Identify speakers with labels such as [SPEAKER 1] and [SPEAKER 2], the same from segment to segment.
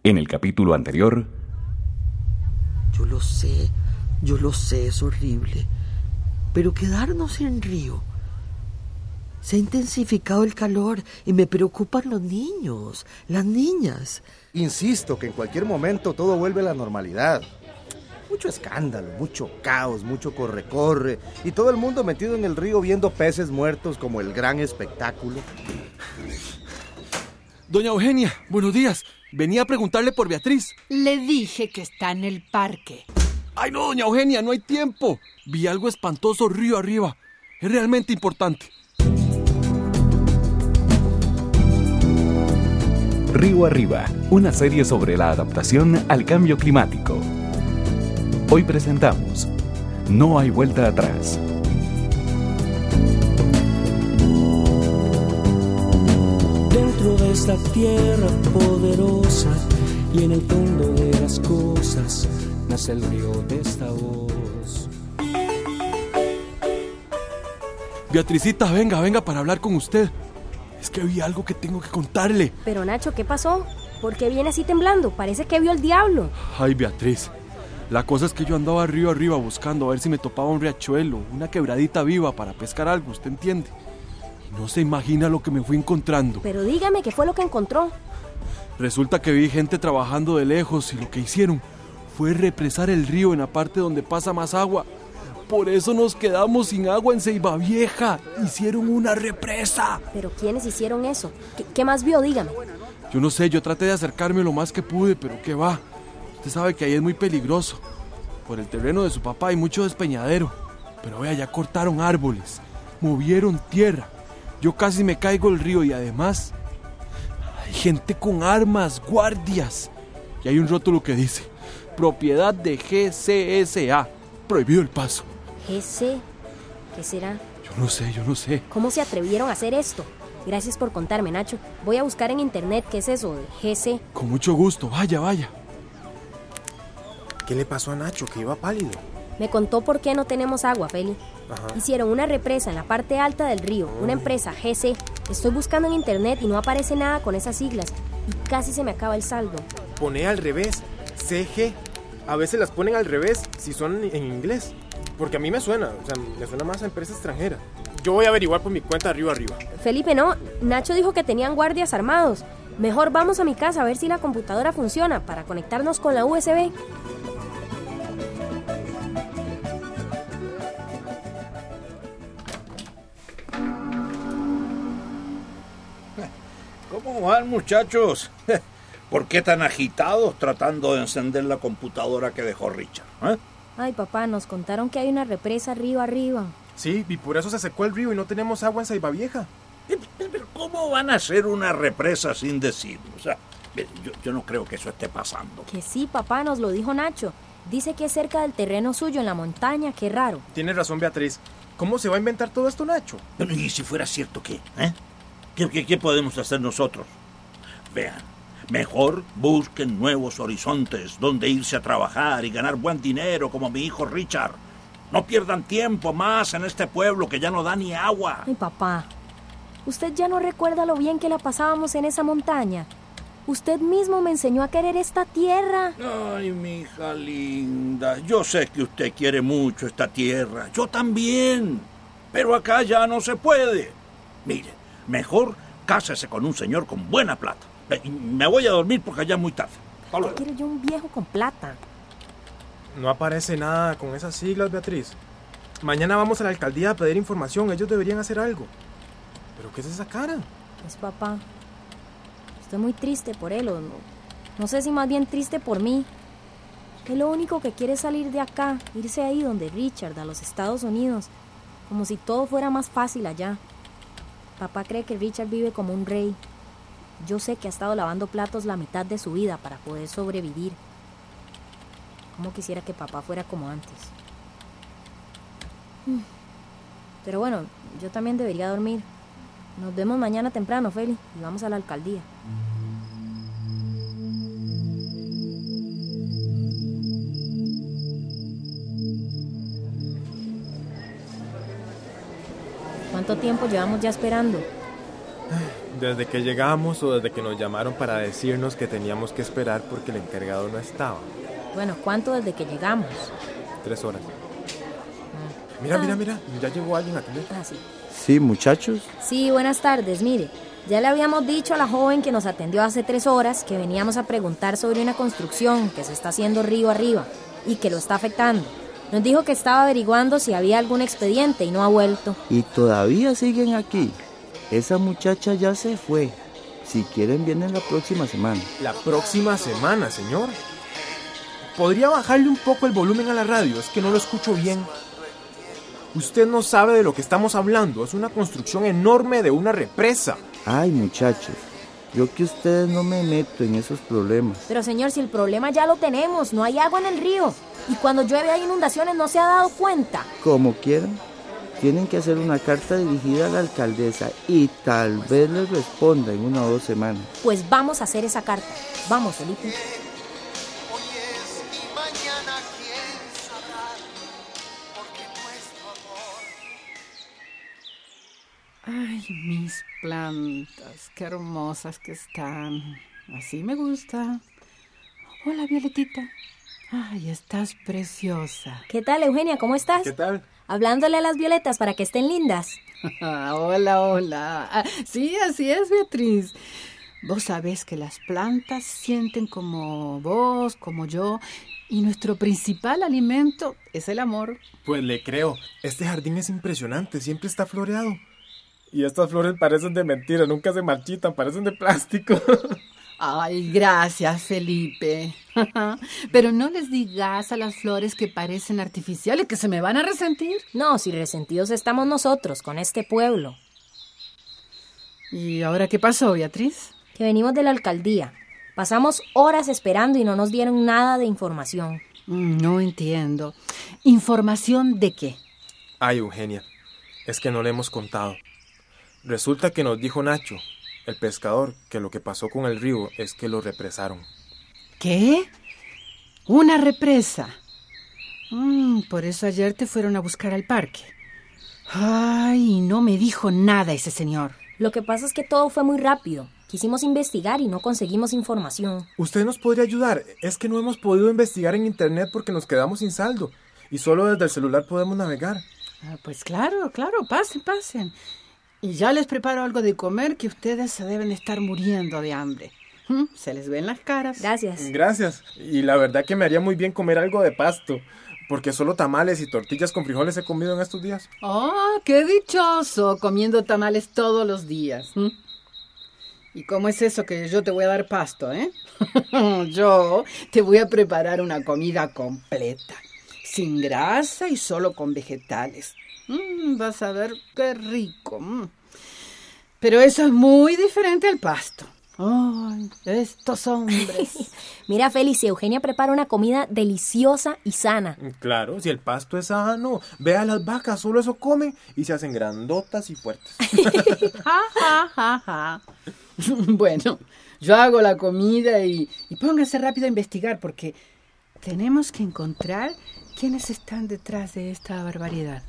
[SPEAKER 1] En el capítulo anterior...
[SPEAKER 2] Yo lo sé, es horrible. Pero quedarnos sin río. Se ha intensificado el calor y me preocupan los niños, las niñas.
[SPEAKER 3] Insisto que en cualquier momento todo vuelve a la normalidad. Mucho escándalo, mucho caos, mucho corre-corre y todo el mundo metido en el río viendo peces muertos como el gran espectáculo.
[SPEAKER 4] Doña Eugenia, buenos días. Venía a preguntarle por Beatriz.
[SPEAKER 5] Le dije que está en el parque.
[SPEAKER 4] ¡Ay no, doña Eugenia, no hay tiempo! Vi algo espantoso río arriba. Es realmente importante.
[SPEAKER 1] Río Arriba, una serie sobre la adaptación al cambio climático. Hoy presentamos No hay vuelta atrás.
[SPEAKER 6] Dentro de esta tierra poderosa y en el fondo de las cosas nace el río de esta voz.
[SPEAKER 4] Beatricita, venga para hablar con usted. Es que vi algo que tengo que contarle.
[SPEAKER 7] Pero Nacho, ¿qué pasó? ¿Por qué viene así temblando? Parece que vio al diablo.
[SPEAKER 4] Ay, Beatriz, la cosa es que yo andaba río arriba buscando a ver si me topaba un riachuelo, una quebradita viva para pescar algo, ¿usted entiende? Y no se imagina lo que me fui encontrando.
[SPEAKER 7] Pero dígame, ¿qué fue lo que encontró?
[SPEAKER 4] Resulta que vi gente trabajando de lejos y lo que hicieron fue represar el río en la parte donde pasa más agua. Por eso nos quedamos sin agua en Ceibavieja. Hicieron una represa.
[SPEAKER 7] ¿Pero quiénes hicieron eso? ¿Qué más vio? Dígame.
[SPEAKER 4] Yo no sé, yo traté de acercarme lo más que pude, pero qué va. Usted sabe que ahí es muy peligroso. Por el terreno de su papá hay mucho despeñadero. Pero vea, ya cortaron árboles, movieron tierra. Yo casi me caigo al río y además hay gente con armas, guardias. Y hay un rótulo que dice: propiedad de GCSA, prohibido el paso.
[SPEAKER 7] ¿GC? ¿Qué será?
[SPEAKER 4] Yo no sé.
[SPEAKER 7] ¿Cómo se atrevieron a hacer esto? Gracias por contarme, Nacho. Voy a buscar en internet qué es eso de GC.
[SPEAKER 4] Con mucho gusto, vaya.
[SPEAKER 3] ¿Qué le pasó a Nacho, que iba pálido?
[SPEAKER 7] Me contó por qué no tenemos agua, Feli.
[SPEAKER 3] Ajá.
[SPEAKER 7] Hicieron una represa en la parte alta del río, una empresa GC. Estoy buscando en internet y no aparece nada con esas siglas. Y casi se me acaba el saldo.
[SPEAKER 8] Pone al revés, CG. A veces las ponen al revés si son en inglés. Porque a mí me suena más a empresa extranjera. Yo voy a averiguar por mi cuenta río arriba.
[SPEAKER 7] Felipe, no. Nacho dijo que tenían guardias armados. Mejor vamos a mi casa a ver si la computadora funciona para conectarnos con la USB.
[SPEAKER 9] ¿Cómo van, muchachos? ¿Por qué tan agitados tratando de encender la computadora que dejó Richard?
[SPEAKER 7] Ay, papá, nos contaron que hay una represa río arriba.
[SPEAKER 8] Sí, y por eso se secó el río y no tenemos agua en Ceibavieja.
[SPEAKER 9] Pero ¿cómo van a hacer una represa sin decirlo? O sea, yo no creo que eso esté pasando.
[SPEAKER 7] Que sí, papá, nos lo dijo Nacho. Dice que es cerca del terreno suyo, en la montaña. Qué raro.
[SPEAKER 8] Tienes razón, Beatriz. ¿Cómo se va a inventar todo esto, Nacho?
[SPEAKER 9] Bueno, ¿y si fuera cierto qué? ¿Qué podemos hacer nosotros? Vean, mejor busquen nuevos horizontes donde irse a trabajar y ganar buen dinero como mi hijo Richard. No pierdan tiempo más en este pueblo que ya no da ni agua.
[SPEAKER 7] Ay, papá, ¿usted ya no recuerda lo bien que la pasábamos en esa montaña? Usted mismo me enseñó a querer esta tierra.
[SPEAKER 9] Ay, mi hija linda, yo sé que usted quiere mucho esta tierra. Yo también. Pero acá ya no se puede. Mire, mejor cásese con un señor con buena plata. Me voy a dormir porque ya es muy tarde.
[SPEAKER 7] ¿Qué quiero yo un viejo con plata?
[SPEAKER 8] No aparece nada con esas siglas, Beatriz. Mañana vamos a la alcaldía a pedir información. Ellos deberían hacer algo. ¿Pero qué es esa cara?
[SPEAKER 7] Es papá. Estoy muy triste por él, o no sé si más bien triste por mí. Él lo único que quiere es salir de acá, irse ahí donde Richard, a los Estados Unidos, como si todo fuera más fácil allá. Papá cree que Richard vive como un rey. Yo sé que ha estado lavando platos la mitad de su vida para poder sobrevivir. Cómo quisiera que papá fuera como antes. Pero bueno, yo también debería dormir. Nos vemos mañana temprano, Feli, y vamos a la alcaldía. ¿Cuánto tiempo llevamos ya esperando?
[SPEAKER 8] ¿Desde que llegamos o desde que nos llamaron para decirnos que teníamos que esperar porque el encargado no estaba?
[SPEAKER 7] Bueno, ¿cuánto desde que llegamos?
[SPEAKER 8] 3 horas. Mira, ya llegó alguien a atender.
[SPEAKER 7] Ah, sí.
[SPEAKER 3] Sí, muchachos.
[SPEAKER 7] Sí, buenas tardes, mire. Ya le habíamos dicho a la joven que nos atendió hace 3 horas que veníamos a preguntar sobre una construcción que se está haciendo río arriba y que lo está afectando. Nos dijo que estaba averiguando si había algún expediente y no ha vuelto.
[SPEAKER 10] Y todavía siguen aquí. Esa muchacha ya se fue. Si quieren, vienen la próxima semana.
[SPEAKER 8] ¿La próxima semana, señor? ¿Podría bajarle un poco el volumen a la radio? Es que no lo escucho bien. Usted no sabe de lo que estamos hablando. Es una construcción enorme de una represa.
[SPEAKER 10] Ay, muchachos, yo que ustedes no me meto en esos problemas.
[SPEAKER 7] Pero señor, si el problema ya lo tenemos, no hay agua en el río. Y cuando llueve hay inundaciones, ¿no se ha dado cuenta?
[SPEAKER 10] Como quieran, tienen que hacer una carta dirigida a la alcaldesa y tal vez les responda en 1 o 2 semanas.
[SPEAKER 7] Pues vamos a hacer esa carta. Vamos, Felipe.
[SPEAKER 5] Ay, mis plantas, qué hermosas que están. Así me gusta. Hola, Violetita. Ay, estás preciosa.
[SPEAKER 7] ¿Qué tal, Eugenia? ¿Cómo estás?
[SPEAKER 8] ¿Qué tal?
[SPEAKER 7] Hablándole a las violetas para que estén lindas.
[SPEAKER 5] Hola. Sí, así es, Beatriz. Vos sabés que las plantas sienten como vos, como yo, y nuestro principal alimento es el amor.
[SPEAKER 8] Pues le creo. Este jardín es impresionante, siempre está floreado. Y estas flores parecen de mentira, nunca se marchitan, parecen de plástico.
[SPEAKER 5] Ay, gracias, Felipe. Pero no les digas a las flores que parecen artificiales, que se me van a resentir.
[SPEAKER 7] No, si resentidos estamos nosotros, con este pueblo.
[SPEAKER 5] ¿Y ahora qué pasó, Beatriz?
[SPEAKER 7] Que venimos de la alcaldía. Pasamos horas esperando y no nos dieron nada de información.
[SPEAKER 5] No entiendo. ¿Información de qué?
[SPEAKER 8] Ay, Eugenia, es que no le hemos contado. Resulta que nos dijo Nacho, el pescador, que lo que pasó con el río es que lo represaron.
[SPEAKER 5] ¿Qué? ¿Una represa? Por eso ayer te fueron a buscar al parque. Ay, no me dijo nada ese señor.
[SPEAKER 7] Lo que pasa es que todo fue muy rápido. Quisimos investigar y no conseguimos información.
[SPEAKER 8] ¿Usted nos podría ayudar? Es que no hemos podido investigar en internet porque nos quedamos sin saldo. Y solo desde el celular podemos navegar.
[SPEAKER 5] Pues claro, pasen. Y ya les preparo algo de comer que ustedes se deben estar muriendo de hambre. Se les ven las caras.
[SPEAKER 7] Gracias.
[SPEAKER 8] Y la verdad que me haría muy bien comer algo de pasto, porque solo tamales y tortillas con frijoles he comido en estos días.
[SPEAKER 5] ¡Oh, qué dichoso! Comiendo tamales todos los días. ¿Y cómo es eso que yo te voy a dar pasto, eh? Yo te voy a preparar una comida completa, sin grasa y solo con vegetales. Vas a ver qué rico. Pero eso es muy diferente al pasto. ¡Ay, estos hombres!
[SPEAKER 7] Mira, Félix, Eugenia prepara una comida deliciosa y sana.
[SPEAKER 8] Claro, si el pasto es sano. Ve a las vacas, solo eso comen y se hacen grandotas y fuertes.
[SPEAKER 5] Bueno, yo hago la comida y póngase rápido a investigar porque tenemos que encontrar quiénes están detrás de esta barbaridad.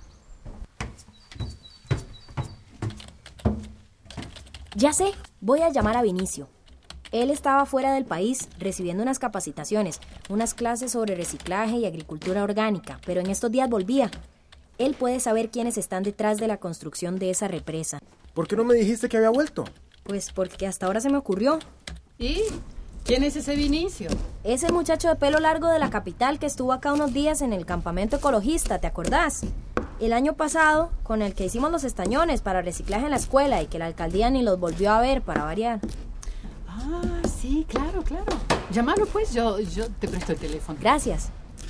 [SPEAKER 7] Ya sé, voy a llamar a Vinicio. Él estaba fuera del país recibiendo unas capacitaciones, unas clases sobre reciclaje y agricultura orgánica, pero en estos días volvía. Él puede saber quiénes están detrás de la construcción de esa represa.
[SPEAKER 8] ¿Por qué no me dijiste que había vuelto?
[SPEAKER 7] Pues porque hasta ahora se me ocurrió.
[SPEAKER 5] ¿Y quién es ese Vinicio?
[SPEAKER 7] Es el muchacho de pelo largo de la capital que estuvo acá unos días en el campamento ecologista, ¿te acordás? El año pasado, con el que hicimos los estañones para reciclaje en la escuela y que la alcaldía ni los volvió a ver para variar.
[SPEAKER 5] Sí, claro. Llámalo pues, yo te presto el teléfono.
[SPEAKER 7] Gracias.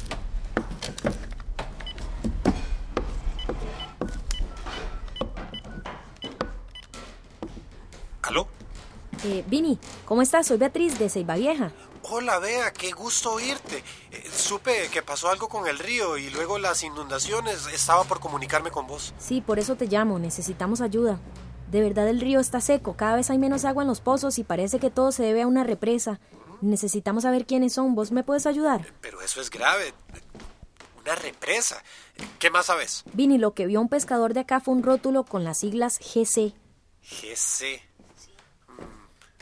[SPEAKER 11] ¿Aló?
[SPEAKER 7] Vini, ¿cómo estás? Soy Beatriz de Ceiba Vieja.
[SPEAKER 11] Hola, Bea, qué gusto oírte. Supe que pasó algo con el río y luego las inundaciones. Estaba por comunicarme con vos.
[SPEAKER 7] Sí, por eso te llamo. Necesitamos ayuda. De verdad el río está seco. Cada vez hay menos agua en los pozos y parece que todo se debe a una represa. Necesitamos saber quiénes son. ¿Vos me puedes ayudar?
[SPEAKER 11] Pero eso es grave. Una represa. ¿Qué más sabes?
[SPEAKER 7] Vini, lo que vio un pescador de acá fue un rótulo con las siglas GC.
[SPEAKER 11] GC.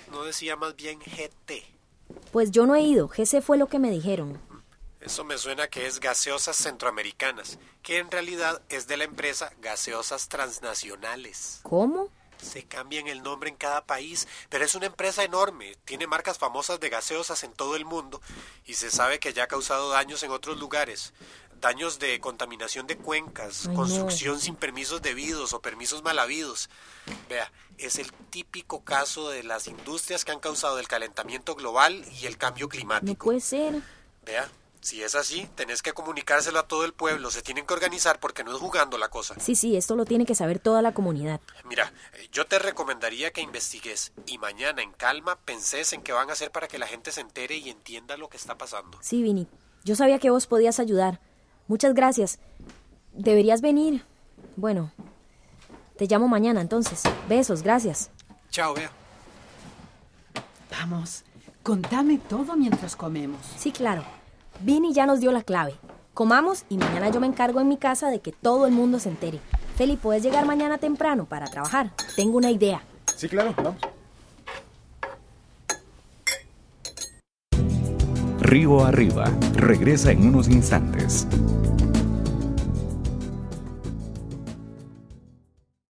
[SPEAKER 11] ¿No decía más bien GT?
[SPEAKER 7] Pues yo no he ido, GC fue lo que me dijeron.
[SPEAKER 11] Eso me suena que es Gaseosas Centroamericanas, que en realidad es de la empresa Gaseosas Transnacionales.
[SPEAKER 7] ¿Cómo?
[SPEAKER 11] Se cambian el nombre en cada país, pero es una empresa enorme, tiene marcas famosas de gaseosas en todo el mundo y se sabe que ya ha causado daños en otros lugares. Daños de contaminación de cuencas, construcción sin permisos debidos o permisos mal habidos. Vea, es el típico caso de las industrias que han causado el calentamiento global y el cambio climático.
[SPEAKER 7] No puede ser.
[SPEAKER 11] Vea, si es así, tenés que comunicárselo a todo el pueblo, se tienen que organizar porque no es jugando la cosa.
[SPEAKER 7] Sí, esto lo tiene que saber toda la comunidad.
[SPEAKER 11] Mira, yo te recomendaría que investigues y mañana en calma pensés en qué van a hacer para que la gente se entere y entienda lo que está pasando.
[SPEAKER 7] Sí, Vini, yo sabía que vos podías ayudar. Muchas gracias. Deberías venir. Bueno, te llamo mañana entonces. Besos, gracias.
[SPEAKER 11] Chao, Bea.
[SPEAKER 5] Vamos, contame todo mientras comemos.
[SPEAKER 7] Sí, claro. Vini ya nos dio la clave. Comamos y mañana yo me encargo en mi casa de que todo el mundo se entere. Feli, ¿puedes llegar mañana temprano para trabajar? Tengo una idea.
[SPEAKER 3] Sí, claro, vamos.
[SPEAKER 1] Río Arriba regresa en unos instantes.